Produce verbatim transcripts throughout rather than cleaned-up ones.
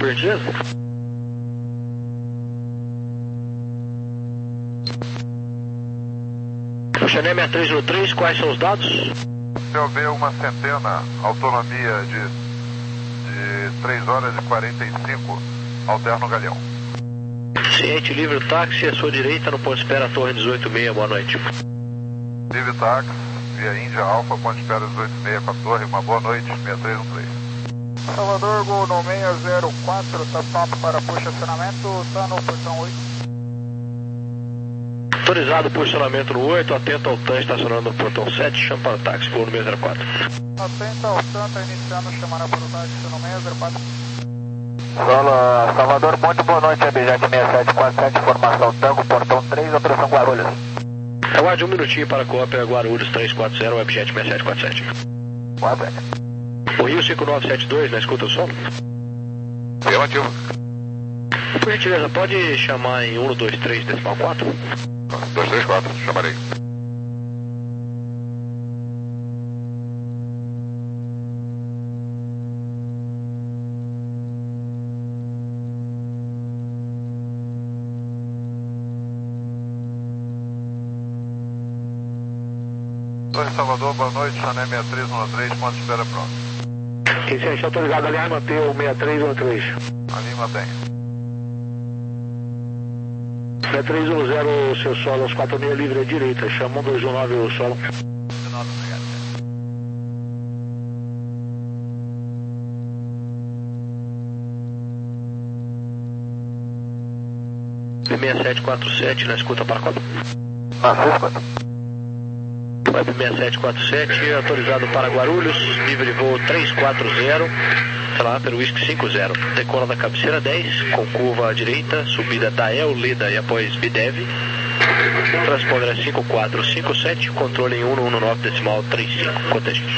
por gentileza? Xané seis três um três, quais são os dados? C O B uma centena, autonomia de, de três horas e quarenta e cinco, alterno Galeão. Ciente, livre o táxi, à sua direita, no ponto de espera Torre dezoito e meia, boa noite. Livre táxi, via Índia Alfa, ponto de espera dezoito e meia com a Torre, uma boa noite, seis três um três. Salvador, Gol no seis zero quatro, está pronto para posicionamento, está no portão oito. Autorizado o posicionamento no oito, atento ao T A N estacionando no portão sete, chama para o táxi, Gol no seis zero quatro. Atento ao T A N, está iniciando, chamará para o táxi no seis zero quatro. Solo, Salvador, muito boa noite, Abjet seis sete quatro sete, informação Tango, portão três, operação Guarulhos. Aguarde um minutinho para a cópia Guarulhos três quatro zero, Webjet seis sete quatro sete. quatro. O Rio cinco nove sete dois, na escuta o som? Relativo. Por gentileza, pode chamar em um dois três decimal quatro? dois três quatro, chamarei. Torre Salvador, boa noite, Xané seis três um três, ponto de espera pronto. Vicente, autorizado ali, manter o seis três um três. Ali mantém. seis três um zero, seu solo, aos quatro meia livre à direita, chama um dois um nove o solo. seis sete quatro sete, na escuta para quatro. Web seis sete quatro sete, autorizado para Guarulhos, nível de voo três quatro zero, sei lá, pelo Whisky cinco zero. Decola da cabeceira dez, com curva à direita, subida da El, Leda e após Bidev. Transponder é cinco quatro cinco sete, controle em um um nove decimal trinta e cinco, contegente.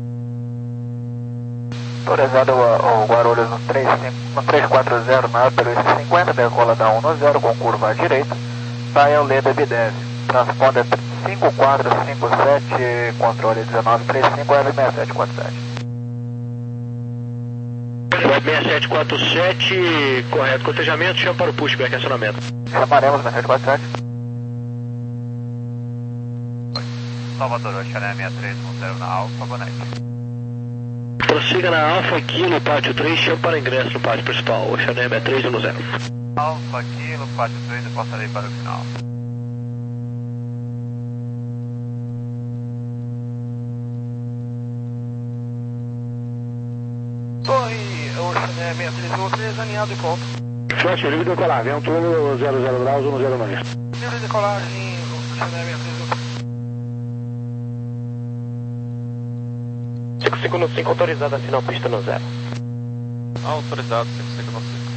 Autorizado o, o Guarulhos no três quatro zero, na pelo Whisky cinquenta, decola da um zero, com curva à direita, da El, Leda e Bidev. Transponder cinco quatro cinco sete, controle dezenove trinta e cinco, L seis sete quatro sete. seis sete quatro sete, correto, cotejamento, chama para o pushback, acionamento. Chamaremos seis sete quatro sete. Salvador, Xané seis três um zero na Alfa, boa noite. Prossiga na Alfa Kilo, pátio três, chama para ingresso no pátio principal, Xané seis três um zero. Alfa Kilo, pátio três, eu passarei para o final. Torre, o Xané seis três um três, alinhado e ponto. Flash, livre decolar, vento zero zero graus, um zero nove. Livre decolagem, Xané seis três um três. cinco cinco no cinco, autorizado a assinar pista no zero. Autorizado, cinco cinco no cinco.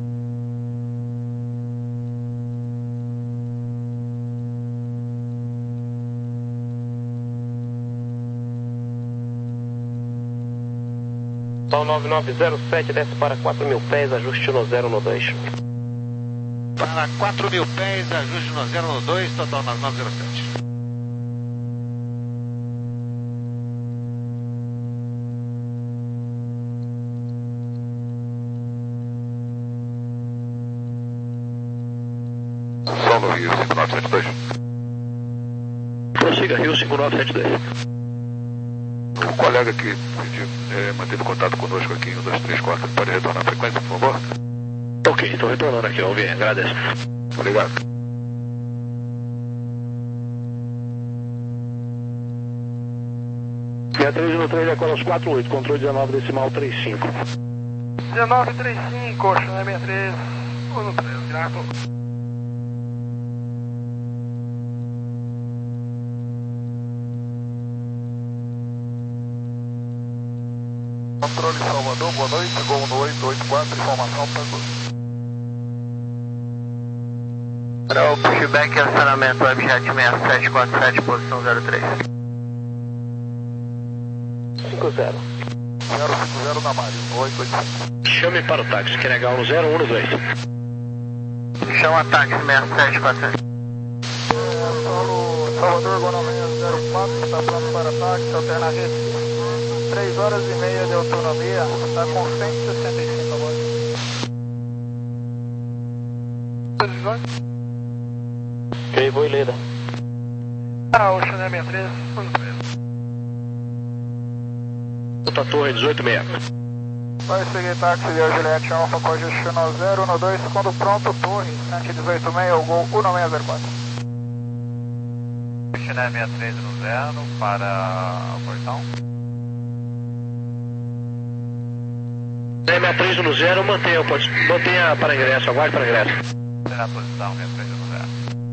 Sol nove nove zero sete, desce para quatro mil pés, ajuste no zero no dois. Para quatro mil pés, ajuste no zero no dois, total nove nove zero sete. Sol no Rio cinco nove sete dois. Prossiga, Rio cinco nove sete dois. O colega que pediu, é, manteve contato conosco aqui em um dois três quatro, pode retornar a frequência, por favor? Ok, estou retornando aqui, vamos ver, agradeço. Obrigado. seis três um três, decola aos quatro oito, controle dezenove decimal trinta e cinco. dezenove trinta e cinco, Xané seis três um três, direto. Controle Salvador, boa noite, Gol no oito oito quatro, informação Tango. Para o pushback e acionamento, Webjet seis sete quatro sete, posição zero três. cinco zero. zero cinco zero na Mário, oito oito cinco. Chame para o táxi, quer negar um zero um dois. Chama táxi seis sete quatro sete. É, solo Salvador, Gol no seis zero quatro, está pronto para táxi, alterna Recife. três horas e meia de autonomia, está com cento e sessenta e cinco a bordo. decisões. Ok, vou e Leda. Ah, o Chanel sessenta e três, Puta Torre dezoito sessenta e seis. vai seguir táxi de Juliette Alfa com destino zero um dois, quando pronto, Torre, cento e dezoito sessenta e seis, o gol um seis zero quatro. Chanel sessenta e três no zero para o portão. sessenta e três no zero, mantenha, pode, mantenha para ingresso, aguarde para ingresso. Na posição sessenta e três no zero.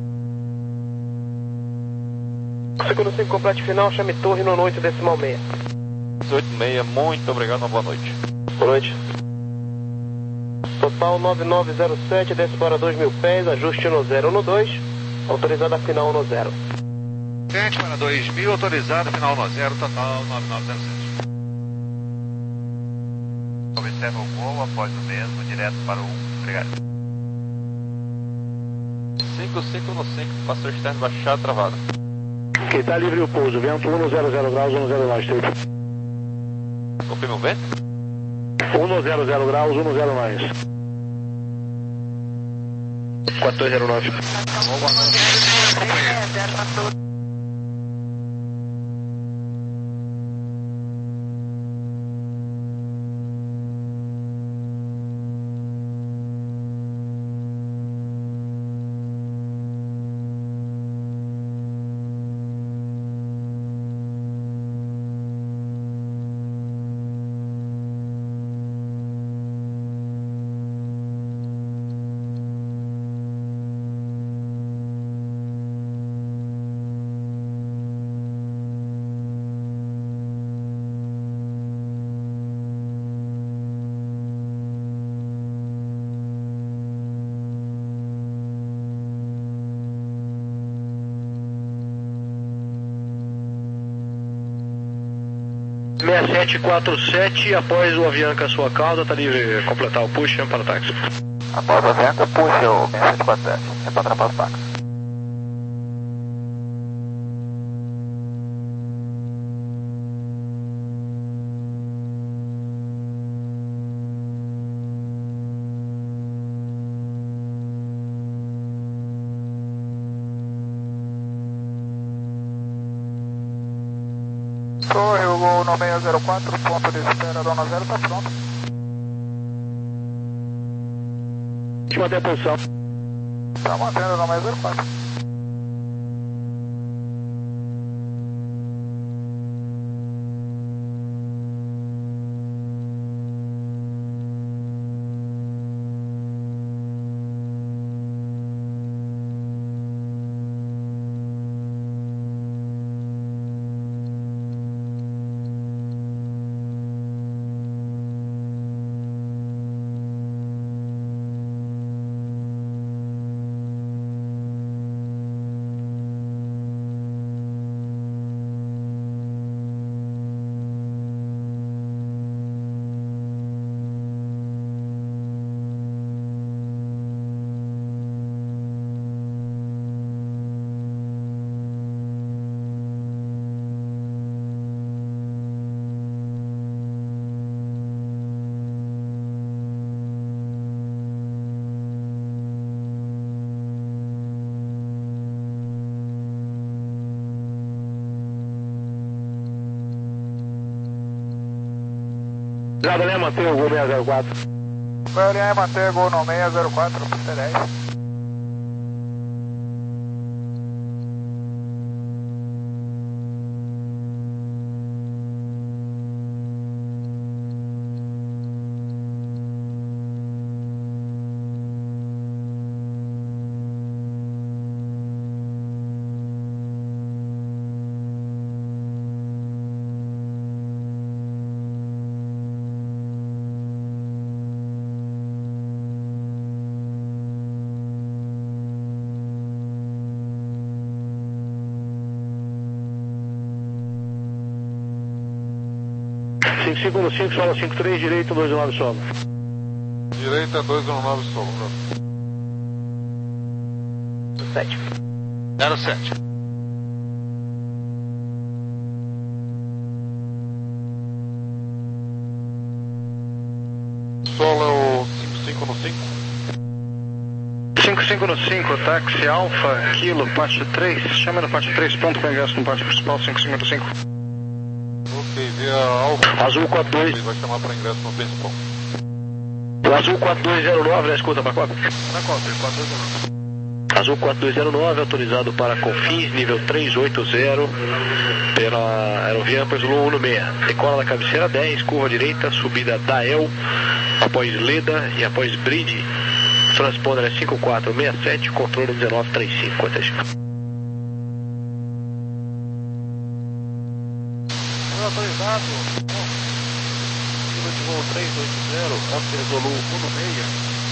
Segundo cinco, complete final, chame Torre no noite decimal meia. dezoito sessenta e seis, muito obrigado, uma boa noite. Boa noite. Total nove nove zero sete, desce para dois mil pés, ajuste no zero no dois, autorizada final no zero. Sete para dois mil, autorizado, final no zero, total nove nove zero sete. Observa o voo após o mesmo, direto para o um. Obrigado. cinco cinco no cinco, passou externo baixado, travado. Ok, tá livre o pouso, vento um zero zero graus, um zero nove. Confirma o vento? um zero zero graus, um zero nove. quatro dois zero nove. seis sete quatro sete, após o Avianca sua cauda, está livre completar o push para o táxi. Após o Avianca, puxa o seis sete quatro sete, é para atrapalhar o táxi. Torre, o gol no seis zero quatro, ponto de espera, dona zero, tá pronto. Deixa eu manter a posição. Tá mantendo no seis zero quatro. Nada, né? Manter o gol seis zero quatro. Vai alinhar e manter gol no seis zero quatro, P dez. cinco cinco no cinco, sola cinco três, direito dois nove sola. Direita dois um nove sombra. sete. zero sete. Sola o cinco cinco no cinco. cinco cinco no cinco, táxi Alfa, Kilo, pátio três, chama no pátio três, pronto com ingresso no pátio principal, cinco cinco cinco. Ok, via Alfa. Azul quatro dois. Ele vai chamar para ingresso no principal. O Azul quatro dois zero nove, né? Escuta, Pacote. Na conta, quatro dois zero nove. Azul quatro dois zero nove, autorizado para Confins, nível trezentos e oitenta, pela aerovia Ampers Zulu um seis. Decola da cabeceira dez, curva direita, subida Dael, após Leda e após Bridge. Transponder é cinco quatro seis sete, controle dezenove trinta e cinco. Autorizado, nível de voo trezentos e oitenta, Ampers Zulu um seis,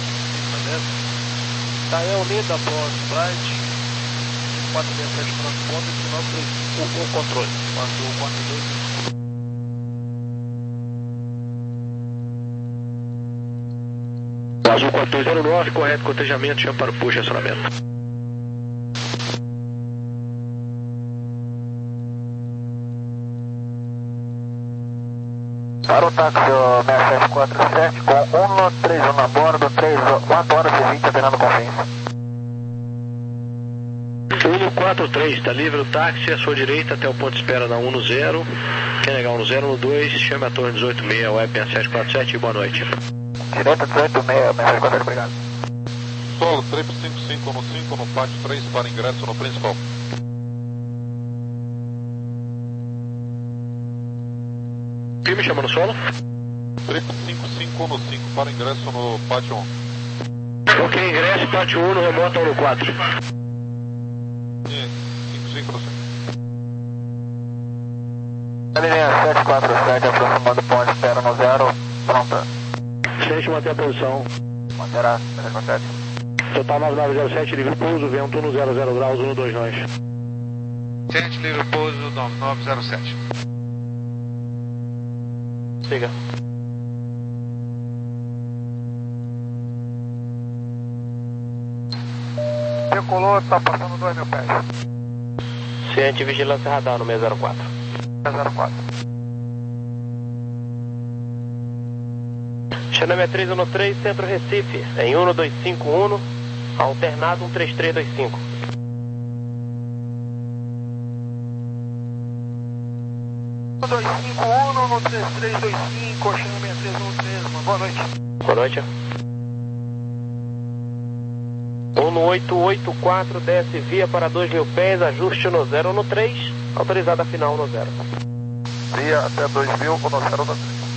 Dael Leda após Bright, cinco quatro seis sete transponder, dezenove trinta e cinco, o controle, Azul quatro dois. Azul quatro dois zero nove, correto, cotejamento, chama para o push, acionamento. Para o táxi seis sete quatro sete com um três um a bordo, quatro horas e vinte aterrando Confins. um quatro três, está livre o táxi à sua direita até o ponto de espera na um zero. Quer negar um zero, um dois, chame a torre dezoito seis, web seis sete quatro sete e boa noite. Direita dezoito seis, seis sete quatro sete, obrigado. Solo, trip cinco cinco no cinco no pátio três para ingresso no principal. Quem me chama no solo? Trip cinco cinco no cinco para ingresso no pátio um. Ok, ingresso, pátio um no remoto um no quatro. cinco cinco no cinco. Linha sete quatro sete, aproximando o ponto de espera no zero, pronta. Sente manter a posição. Manterá, sete quatro sete. Total nove nove zero sete, livre pouso, vento um zero zero graus, um dois nós. Sente livre pouso nove nove zero sete. Siga. Decolou, está passando dois mil pés. Ciente vigilância radar no seis zero quatro. seis zero quatro. Xaname três um três, Centro Recife, em um dois cinco um, alternado um três três dois cinco. um dois cinco um no três três dois cinco, Xaname três um três, boa noite. Boa noite. um oito oito quatro, desce via para dois mil pés, ajuste no zero no três, autorizada final no zero. Via até dois mil, no zero no três.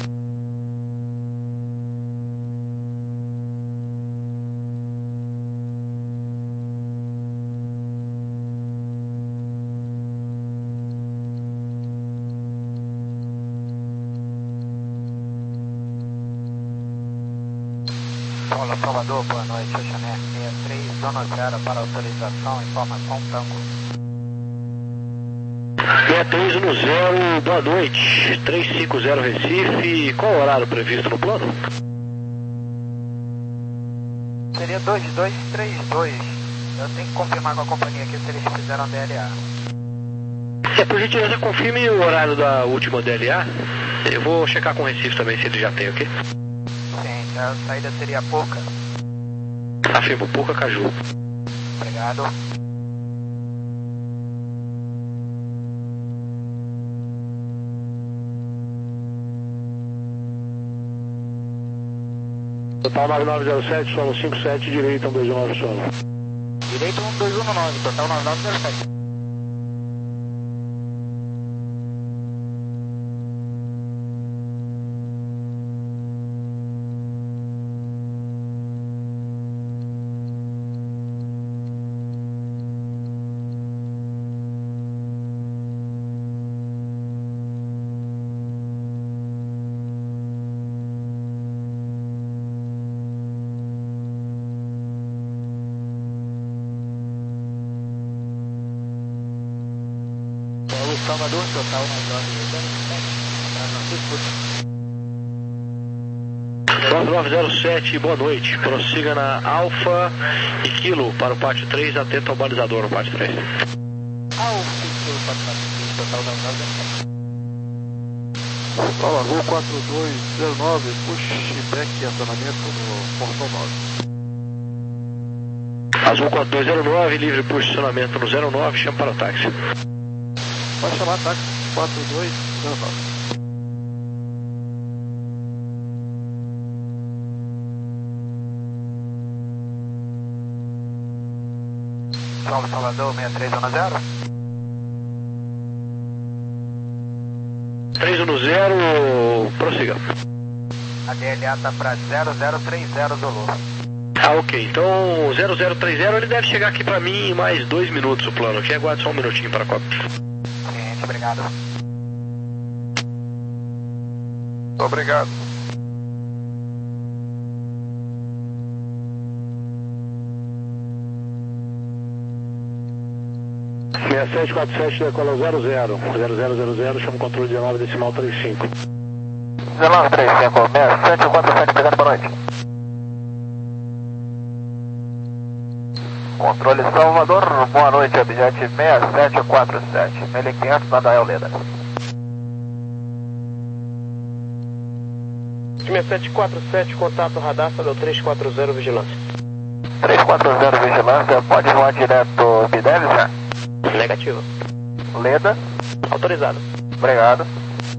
Paulo Salvador, boa noite, Xané sessenta e três, zona zero para autorização, informação Tango. sessenta e três no zero, boa noite, trezentos e cinquenta Recife, qual o horário previsto no plano? Seria dois dois três dois, eu tenho que confirmar com a companhia aqui se eles fizeram D L A. É, por gentileza, confirme o horário da última D L A, eu vou checar com o Recife também se ele já tem, ok? Sim, a saída seria pouca. Afirmo, pouca Caju. Obrigado. Total nove nove zero sete, solo cinco sete, direita um dois nove solo. Direito um dois um nove, total nove nove zero sete. Salvador, total nove nove zero sete, boa noite. Prossiga na Alfa e Kilo para o pátio três, atento ao balizador no pátio três. Alfa e Kilo para o pátio três, total nove nove zero sete. Fala, Gol quatro dois zero nove, push back e acionamento no portão nove. Azul quatro dois zero nove, livre por estacionamento no zero nove, chama para o táxi. Pode chamar táxi quatro dois zero nove. São Salvador seis três um zero. três um zero, prossiga. A D L A está para zero zero três zero Zulu. Ah, ok. Então, zero zero três zero, ele deve chegar aqui para mim em mais dois minutos o plano aqui. Aguarde só um minutinho para a Copa. Gente, obrigado. Obrigado. seis sete quatro sete, decola zero zero. zero zero zero zero, chama o controle dezenove, decimal trinta e cinco. dezenove trinta e cinco, seis sete quatro sete, pegando, boa noite. Controle Salvador, boa noite, objeto seis sete quatro sete, mil e quinhentos na Dael Leda. seis sete quatro sete, contato radar, falou três quatro zero, vigilância. três quatro zero, vigilância, pode voar direto B dez, já? Negativo. Leda. Autorizado. Obrigado.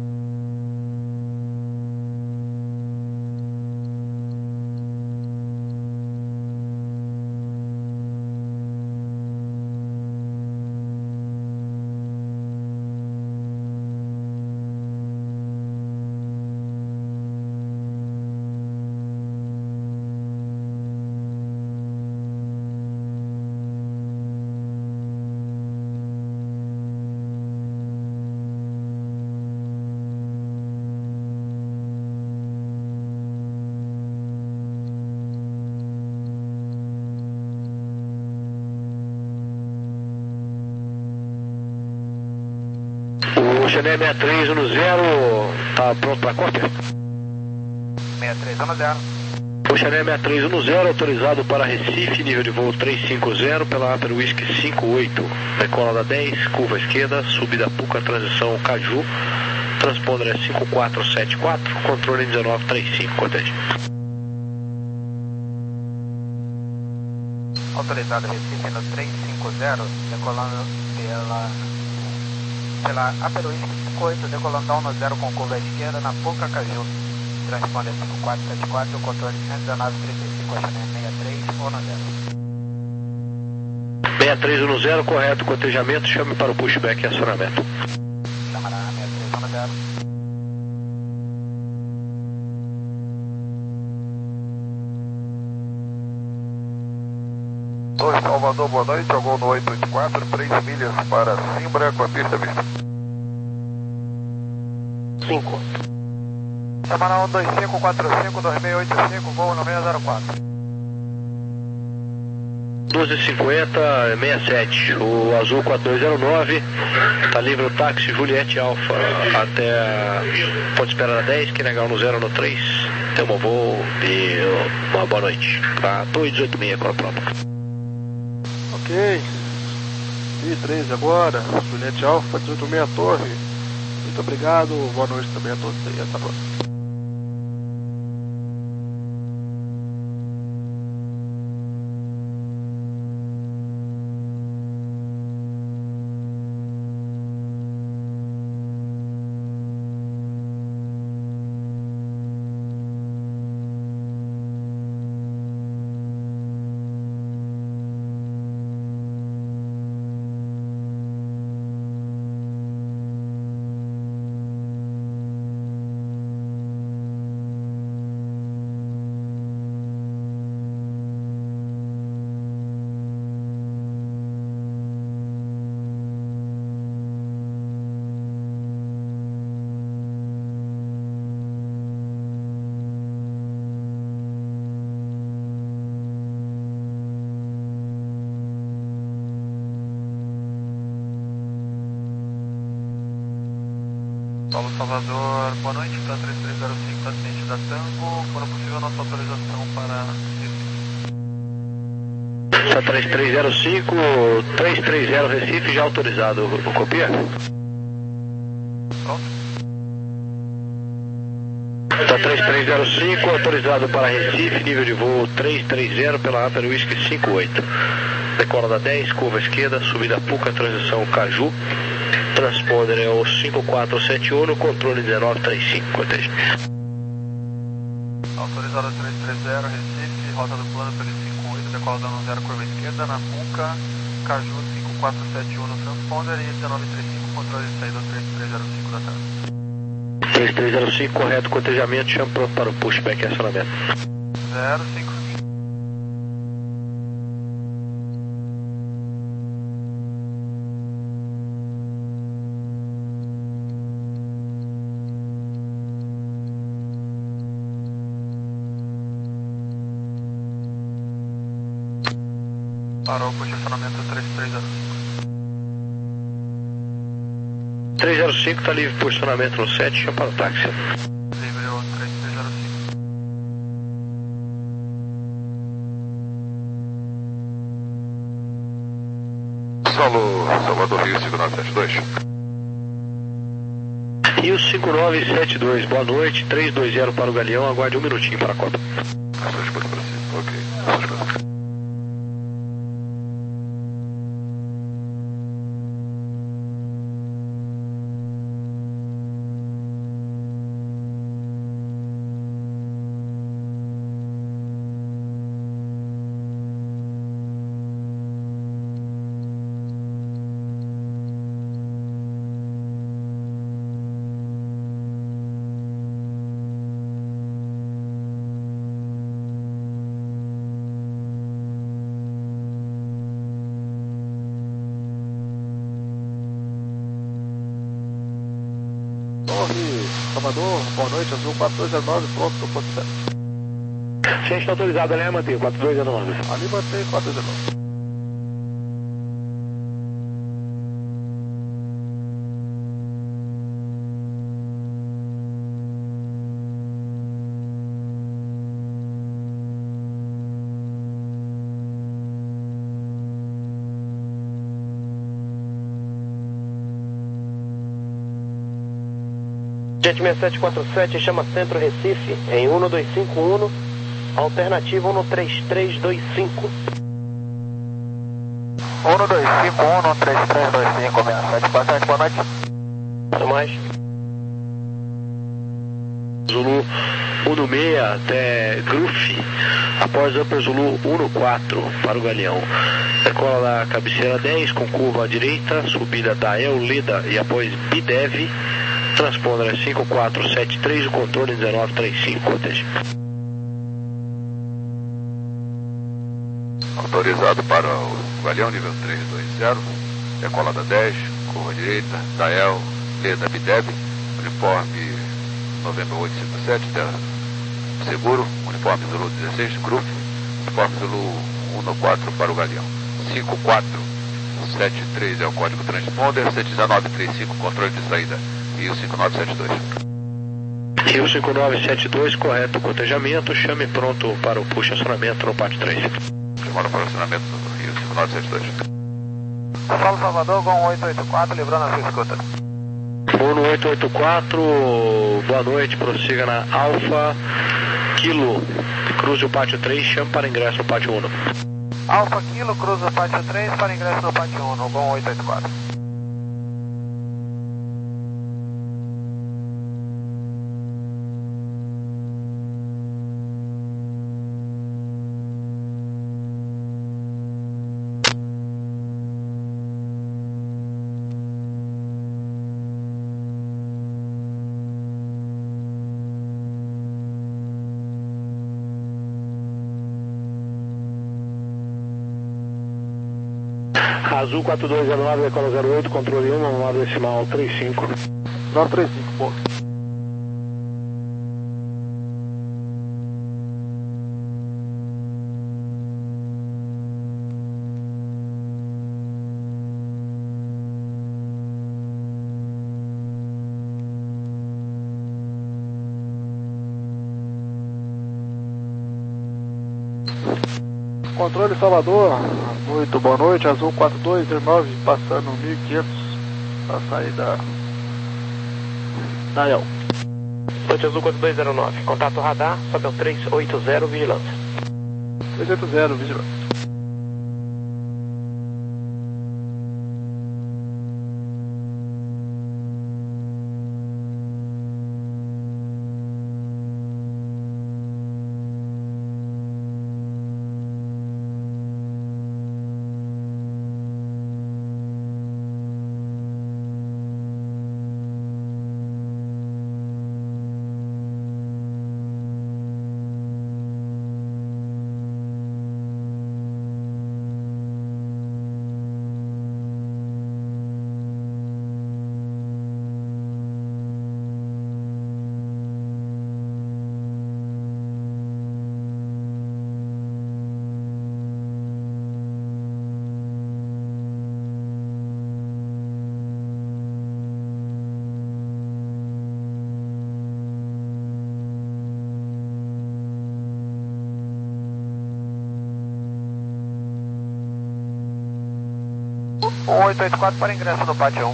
O Xané seis três um zero, tá pronto para cópia? seis três um zero. O Xané seis três um zero, autorizado para Recife, nível de voo trezentos e cinquenta, pela Aper Whisky cinquenta e oito. Decola da dez, curva esquerda, subida Puca, transição Caju. Transponder é cinco quatro sete quatro, controle dezenove trinta e cinco, cortege. Autorizado Recife no trezentos e cinquenta, decolando pela... pela Aper Whisky cinquenta e oito, decolando da um zero com curva esquerda na Puca Caju. Transponder cinco quatro sete quatro, controle cento e dezenove trinta e cinco, Xané seis três um zero. seis três um zero, correto, cotejamento, chame para o pushback e acionamento. Chamará seis três um zero. Oi, Salvador, boa noite. Eu vou no oito oito quatro, três milhas para Simbra, com a pista vista. cinco. Chamará um dois cinco quatro cinco dois seis oito cinco, voo no seis zero quatro. doze e cinquenta, sessenta e sete, o Azul quatro dois zero nove, está livre o táxi Juliette Alfa até a ponte espera da dez, que legal no zero no três. Tem um voo e uma boa noite. Para Torre dezoito e seis, agora pronto. Ok. I três agora, Juliette Alfa, dezoito e seis Torre. Muito obrigado, boa noite também a todos aí, até a próxima. Paulo Salvador, boa noite, para três três zero cinco, atendente da Tango, quando possível nossa autorização para Recife. três três zero cinco, três três zero Recife, já autorizado, o copia? Pronto. Tá três três zero cinco, autorizado para Recife, nível de voo três três zero pela Aper Whisky cinco oito. Decola da dez, curva esquerda, subida Puca, transição Caju. Transponder é o cinco quatro sete um, controle dezenove trinta e cinco, cortejo. Autorizado três três zero, Recife, rota do plano pelo cinco oito, decola da zero, curva esquerda, na Puca, Caju cinco quatro sete um no transponder e dezenove trinta e cinco, controle de saída três três zero cinco da tarde. três três zero cinco, correto, cotejamento, chama pronto para o pushback e acionamento. zero cinco. Parou o posicionamento três três zero cinco. três zero cinco está livre posicionamento no sete, chama para o táxi. Livre o três três zero cinco. Solo Salvador Rio cinco nove sete dois. Rio cinco nove sete dois, boa noite, três dois zero para o Galeão, aguarde um minutinho para a Copa. Sua esposa para cima, ok. Sua esposa. Torre, Salvador, boa noite, Azul quatro dois zero nove, pronto para o ponto sete. Gente, está autorizado, né, manter quatro dois zero nove. Ali mantém quatro dois zero nove. Jet seis sete quatro sete, chama Centro Recife, em um dois cinco um, alternativa um três três dois cinco. um dois cinco um, três três dois cinco, seis sete quatro sete, boa noite. Nada mais. Zulu um seis até Gruf, após Upper Zulu um quatro para o Galeão. Decola da cabeceira dez, com curva à direita, subida da El Leda e após Bidev. Transponder é cinco quatro sete três, o controle dezenove trinta e cinco, cortejo. Autorizado para o Galeão, nível três dois zero, decola da dez, curva direita, Dael, Leda, Bidev, uniforme novembro oito cinco sete, terra seguro, uniforme Zulu dezesseis, Gruf, uniforme Zulu um quatro para o Galeão. cinco quatro sete três é o código transponder, sete dezenove trinta e cinco, controle de saída. Rio cinco nove sete dois. Rio cinco nove sete dois, correto cotejamento, chame pronto para o push acionamento no parte três. Chamada para o acionamento do Rio cinco nove sete dois. Solo Salvador, Gol oito oito quatro, livrando a sua escuta. Mono oito oito quatro, boa noite, prossiga na Alfa Kilo, cruze o pátio três, chame para ingresso no pátio um. Alfa Kilo, cruza o pátio três para ingresso no pátio um, no Gol oito oito quatro. Azul quatro dois zero nove, decola zero oito, controle um, manual decimal trinta e cinco. nove três cinco, ponto. Controle Salvador, muito boa noite, Azul quatro dois zero nove, passando mil e quinhentos para sair da da El. Ponte Azul quatro dois zero nove. Contato radar, sobe ao três oito zero, vigilância. três oito zero, vigilância. um oito oito quatro para ingresso no pátio um.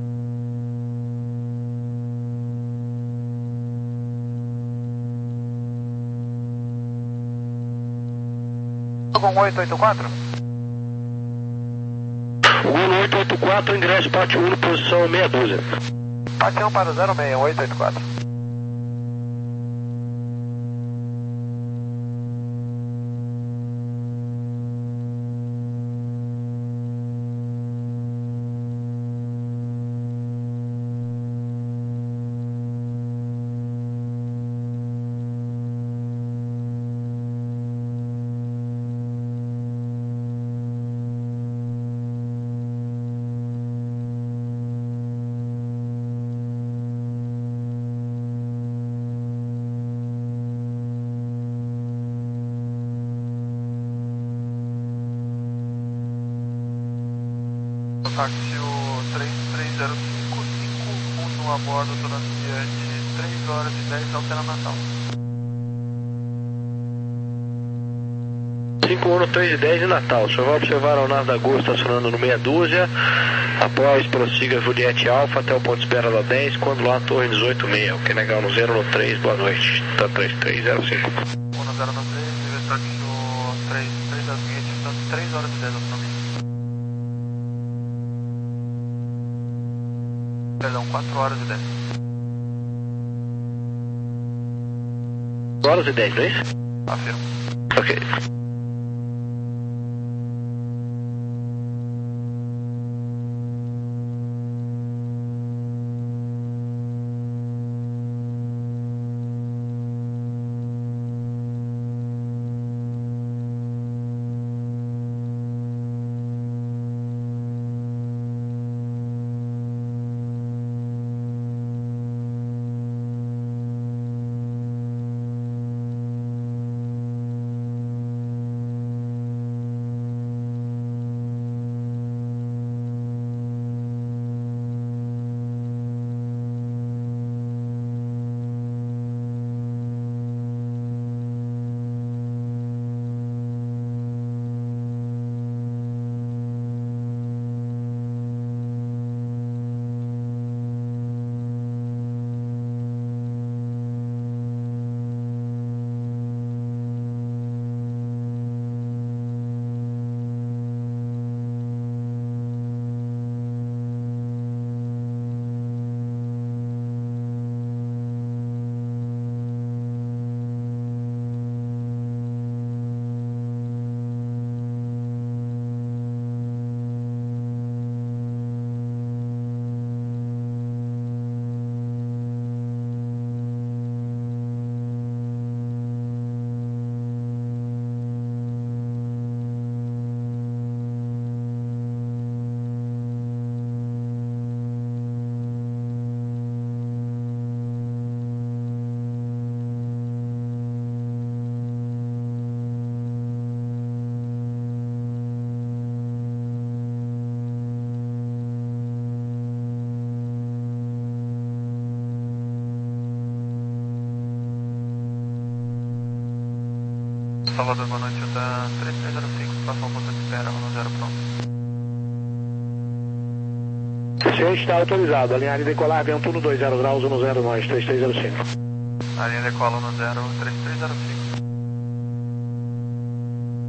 um oito oito quatro? um oito oito quatro, ingresso pátio um, posição meia dúzia. Pátio um para o zero seis, oito oito quatro. Táxi três três zero cinco, cinco um a bordo durante três horas e dez, altera Natal. cinco um, três e dez de Natal. O senhor vai observar a aeronave da Gol estacionando no meia dúzia. Após, prossiga Juliette Alfa até o ponto de espera da dez, quando lá a torre dezoito seis. Ok, legal, no zero no três, boa noite. Tá três três zero cinco. um no zero no três, nível táxi três três zero cinco, distância três horas e dez, autonomia. Perdão, quatro horas e dez. quatro horas e dez, não é isso? Afirmo. Ok. Salvador, boa noite, da três três zero cinco, próximo ao ponto de espera, um zero pronto. O senhor está autorizado, alinhar e decolar, vento um dois zero graus, um zero nós, três três zero cinco. A linha decola no zero três três zero cinco.